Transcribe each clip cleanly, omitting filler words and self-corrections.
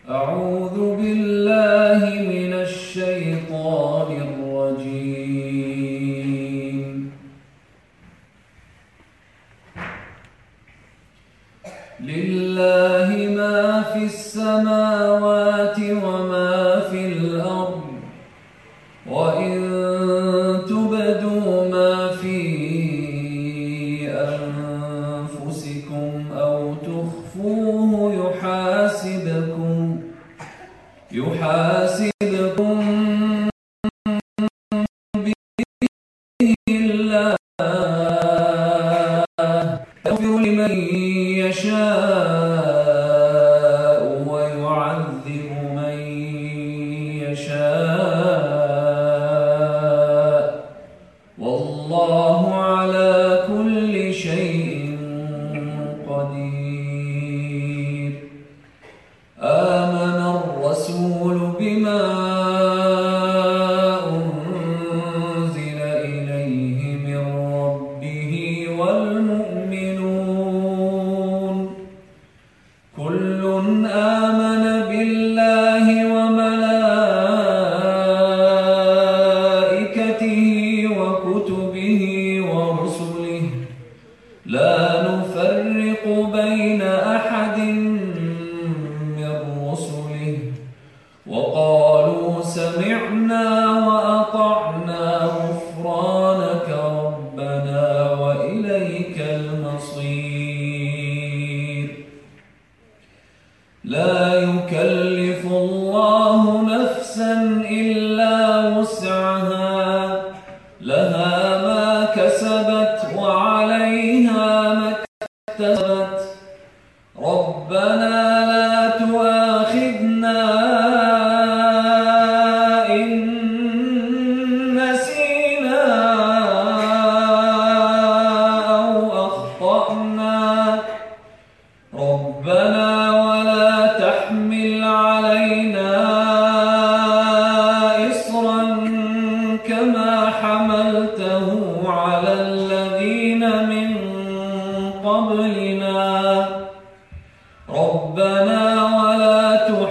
أعوذ بالله من الشيطان الرجيم. لله ما في السماوات وما في الأرض، وإن تبدوا ما في أنفسكم أو تخفوه يحاسبكم به الله، يغفر لمن يشاء ويعذب من يشاء، والله على كل شيء قدير. آمن الرسول بما أنزل إليه من ربه والمؤمنون كل آمن بالله وملائكته وكتبه ورسله لا نفرق بين أحد من رسله، وقالوا سمعنا وأطعنا غفرانك ربنا وإليك المصير. لا يكلف الله نفسا إلا وسعها، لها ما كسبت وعليها ما اكتسبت، ربنا لا تؤاخذنا إن نسينا أو أخطأنا، ربنا ولا تحمل علينا إصرا كما حملته على الذين من قبلنا، ربنا ولا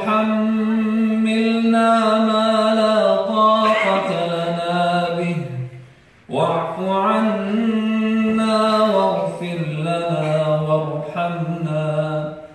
تحملنا ما لا طاقة لنا به، واعف عنا واغفر لنا وارحمنا